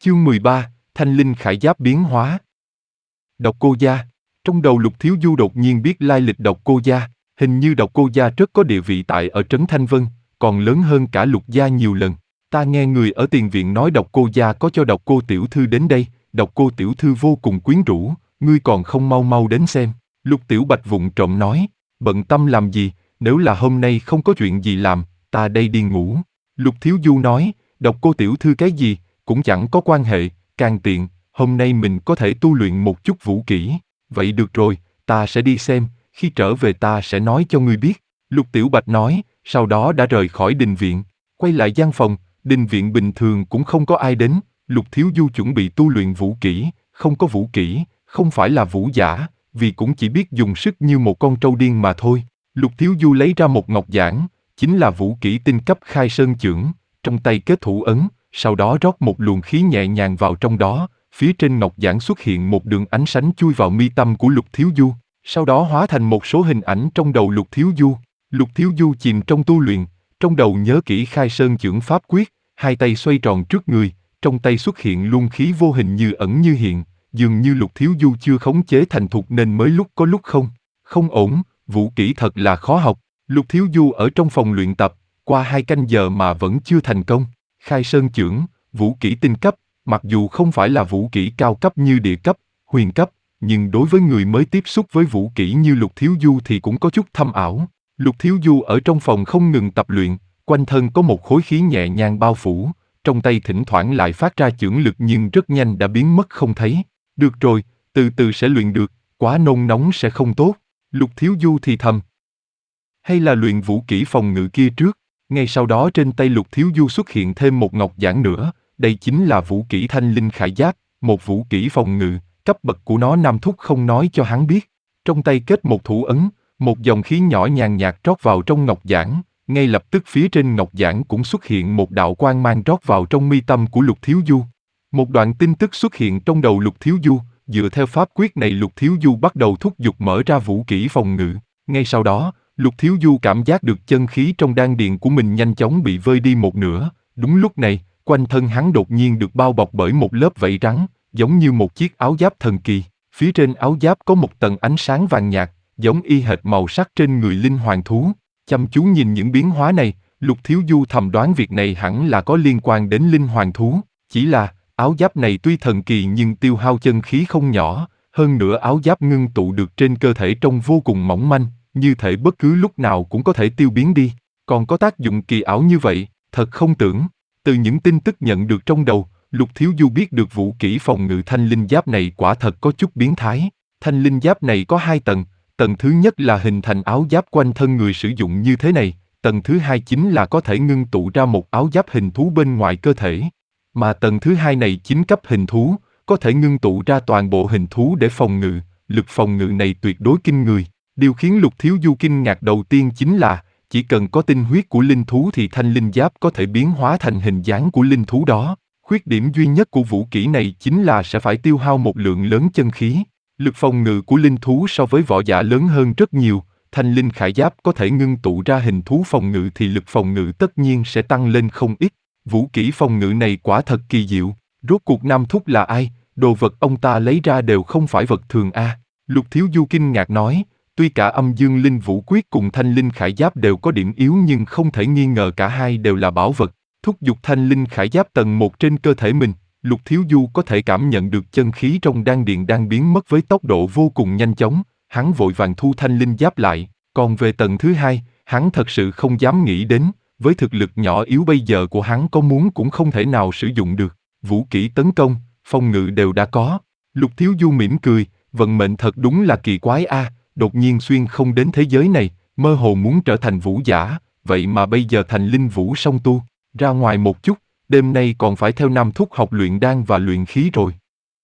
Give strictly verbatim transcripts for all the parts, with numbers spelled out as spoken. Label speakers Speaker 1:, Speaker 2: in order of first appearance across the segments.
Speaker 1: Chương mười ba, Thanh linh khải giáp biến hóa. Độc Cô Gia. Trong đầu Lục Thiếu Du đột nhiên biết lai lịch Độc Cô Gia, hình như Độc Cô Gia rất có địa vị tại ở trấn Thanh Vân, còn lớn hơn cả Lục Gia nhiều lần. Ta nghe người ở tiền viện nói Độc Cô Gia có cho Độc Cô tiểu thư đến đây, Độc Cô tiểu thư vô cùng quyến rũ, ngươi còn không mau mau đến xem. Lục Tiểu Bạch vụng trộm nói, bận tâm làm gì, nếu là hôm nay không có chuyện gì làm, ta đây đi ngủ. Lục Thiếu Du nói, Độc Cô tiểu thư cái gì, cũng chẳng có quan hệ, càng tiện, hôm nay mình có thể tu luyện một chút vũ kỹ. Vậy được rồi, ta sẽ đi xem, khi trở về ta sẽ nói cho ngươi biết. Lục Tiểu Bạch nói, sau đó đã rời khỏi đình viện, quay lại gian phòng, đình viện bình thường cũng không có ai đến, Lục Thiếu Du chuẩn bị tu luyện vũ kỹ, không có vũ kỹ, không phải là vũ giả, vì cũng chỉ biết dùng sức như một con trâu điên mà thôi. Lục Thiếu Du lấy ra một ngọc giản, chính là vũ kỹ tinh cấp Khai Sơn Chưởng, trong tay kết thủ ấn, sau đó rót một luồng khí nhẹ nhàng vào trong đó, phía trên ngọc giản xuất hiện một đường ánh sáng chui vào mi tâm của Lục Thiếu Du, sau đó hóa thành một số hình ảnh trong đầu Lục Thiếu Du. Lục Thiếu Du chìm trong tu luyện, trong đầu nhớ kỹ Khai Sơn Chưởng pháp quyết, hai tay xoay tròn trước người, trong tay xuất hiện luồng khí vô hình như ẩn như hiện, dường như Lục Thiếu Du chưa khống chế thành thục nên mới lúc có lúc không. Không ổn, vũ kỹ thật là khó học. Lục Thiếu Du ở trong phòng luyện tập, qua hai canh giờ mà vẫn chưa thành công. Khai Sơn Chưởng, vũ kỹ tinh cấp, mặc dù không phải là vũ kỹ cao cấp như địa cấp, huyền cấp, nhưng đối với người mới tiếp xúc với vũ kỹ như Lục Thiếu Du thì cũng có chút thâm ảo. Lục Thiếu Du ở trong phòng không ngừng tập luyện, quanh thân có một khối khí nhẹ nhàng bao phủ, trong tay thỉnh thoảng lại phát ra chưởng lực nhưng rất nhanh đã biến mất không thấy. Được rồi, từ từ sẽ luyện được, quá nôn nóng sẽ không tốt. Lục Thiếu Du thì thầm. Hay là luyện vũ kỹ phòng ngự kia trước. Ngay sau đó trên tay Lục Thiếu Du xuất hiện thêm một ngọc giản nữa, đây chính là vũ kỹ Thanh linh khải giáp, một vũ kỹ phòng ngự, cấp bậc của nó Nam Thúc không nói cho hắn biết. Trong tay kết một thủ ấn, một dòng khí nhỏ nhàn nhạt trót vào trong ngọc giản, ngay lập tức phía trên ngọc giản cũng xuất hiện một đạo quang mang trót vào trong mi tâm của Lục Thiếu Du. Một đoạn tin tức xuất hiện trong đầu Lục Thiếu Du, dựa theo pháp quyết này Lục Thiếu Du bắt đầu thúc giục mở ra vũ kỹ phòng ngự. Ngay sau đó, Lục Thiếu Du cảm giác được chân khí trong đan điền của mình nhanh chóng bị vơi đi một nửa. Đúng lúc này, quanh thân hắn đột nhiên được bao bọc bởi một lớp vảy rắn, giống như một chiếc áo giáp thần kỳ. Phía trên áo giáp có một tầng ánh sáng vàng nhạt, giống y hệt màu sắc trên người linh hoàng thú. Chăm chú nhìn những biến hóa này, Lục Thiếu Du thầm đoán việc này hẳn là có liên quan đến linh hoàng thú. Chỉ là, áo giáp này tuy thần kỳ nhưng tiêu hao chân khí không nhỏ, hơn nữa áo giáp ngưng tụ được trên cơ thể trông vô cùng mỏng manh, như thể bất cứ lúc nào cũng có thể tiêu biến đi. Còn có tác dụng kỳ ảo như vậy, thật không tưởng. Từ những tin tức nhận được trong đầu, Lục Thiếu Du biết được vũ kỹ phòng ngự thanh linh giáp này quả thật có chút biến thái. Thanh linh giáp này có hai tầng, tầng thứ nhất là hình thành áo giáp quanh thân người sử dụng như thế này, tầng thứ hai chính là có thể ngưng tụ ra một áo giáp hình thú bên ngoài cơ thể. Mà tầng thứ hai này chính cấp hình thú, có thể ngưng tụ ra toàn bộ hình thú để phòng ngự, lực phòng ngự này tuyệt đối kinh người. Điều khiến Lục Thiếu Du kinh ngạc đầu tiên chính là, chỉ cần có tinh huyết của linh thú thì thanh linh giáp có thể biến hóa thành hình dáng của linh thú đó. Khuyết điểm duy nhất của vũ kỹ này chính là sẽ phải tiêu hao một lượng lớn chân khí. Lực phòng ngự của linh thú so với võ giả lớn hơn rất nhiều, thanh linh khải giáp có thể ngưng tụ ra hình thú phòng ngự thì lực phòng ngự tất nhiên sẽ tăng lên không ít. Vũ kỹ phòng ngự này quả thật kỳ diệu, rốt cuộc Nam Thúc là ai, đồ vật ông ta lấy ra đều không phải vật thường a. À. Lục Thiếu Du kinh ngạc nói, tuy cả âm dương linh vũ quyết cùng thanh linh khải giáp đều có điểm yếu nhưng không thể nghi ngờ cả hai đều là bảo vật. Thúc giục thanh linh khải giáp tầng một trên cơ thể mình, Lục Thiếu Du có thể cảm nhận được chân khí trong đan điền đang biến mất với tốc độ vô cùng nhanh chóng, hắn vội vàng thu thanh linh giáp lại, còn về tầng thứ hai, hắn thật sự không dám nghĩ đến, với thực lực nhỏ yếu bây giờ của hắn có muốn cũng không thể nào sử dụng được, vũ kỹ tấn công, phòng ngự đều đã có. Lục Thiếu Du mỉm cười, vận mệnh thật đúng là kỳ quái a, à, đột nhiên xuyên không đến thế giới này, mơ hồ muốn trở thành vũ giả, vậy mà bây giờ thành linh vũ song tu, ra ngoài một chút, đêm nay còn phải theo Nam Thúc học luyện đan và luyện khí rồi.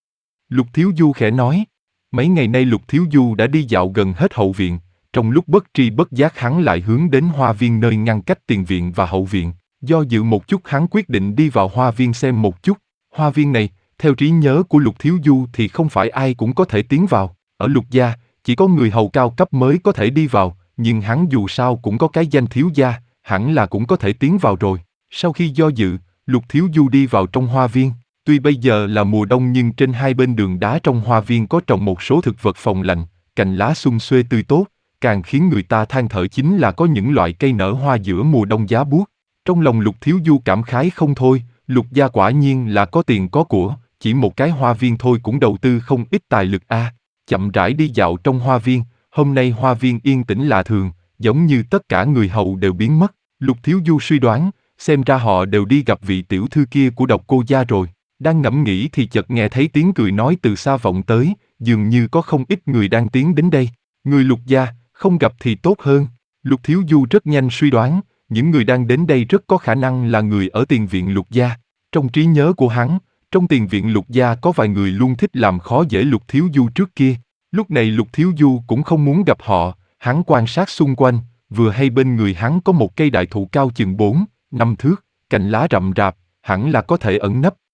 Speaker 1: Lục Thiếu Du khẽ nói, mấy ngày nay Lục Thiếu Du đã đi dạo gần hết hậu viện, trong lúc bất tri bất giác hắn lại hướng đến hoa viên nơi ngăn cách tiền viện và hậu viện, do dự một chút hắn quyết định đi vào hoa viên xem một chút. Hoa viên này, theo trí nhớ của Lục Thiếu Du thì không phải ai cũng có thể tiến vào, ở Lục gia, chỉ có người hầu cao cấp mới có thể đi vào, nhưng hắn dù sao cũng có cái danh thiếu gia, hẳn là cũng có thể tiến vào rồi. Sau khi do dự, Lục Thiếu Du đi vào trong hoa viên, Tuy bây giờ là mùa đông nhưng trên hai bên đường đá trong hoa viên có trồng một số thực vật phòng lạnh, cành lá sum xuê tươi tốt, càng khiến người ta than thở chính là có những loại cây nở hoa giữa mùa đông giá buốt. Trong lòng Lục Thiếu Du cảm khái không thôi, Lục gia quả nhiên là có tiền có của, chỉ một cái hoa viên thôi cũng đầu tư không ít tài lực a. À. Chậm rãi đi dạo trong hoa viên, hôm nay hoa viên yên tĩnh lạ thường, giống như tất cả người hầu đều biến mất. Lục Thiếu Du suy đoán, xem ra họ đều đi gặp vị tiểu thư kia của Độc Cô gia rồi. Đang ngẫm nghĩ thì chợt nghe thấy tiếng cười nói từ xa vọng tới, dường như có không ít người đang tiến đến đây. Người Lục gia, không gặp thì tốt hơn. Lục Thiếu Du rất nhanh suy đoán, những người đang đến đây rất có khả năng là người ở tiền viện Lục gia. Trong trí nhớ của hắn, trong tiền viện Lục gia có vài người luôn thích làm khó dễ Lục Thiếu Du trước kia. Lúc này Lục Thiếu Du cũng không muốn gặp họ, hắn quan sát xung quanh, vừa hay bên người hắn có một cây đại thụ cao chừng bốn, năm thước, cành lá rậm rạp, hẳn là có thể ẩn nấp.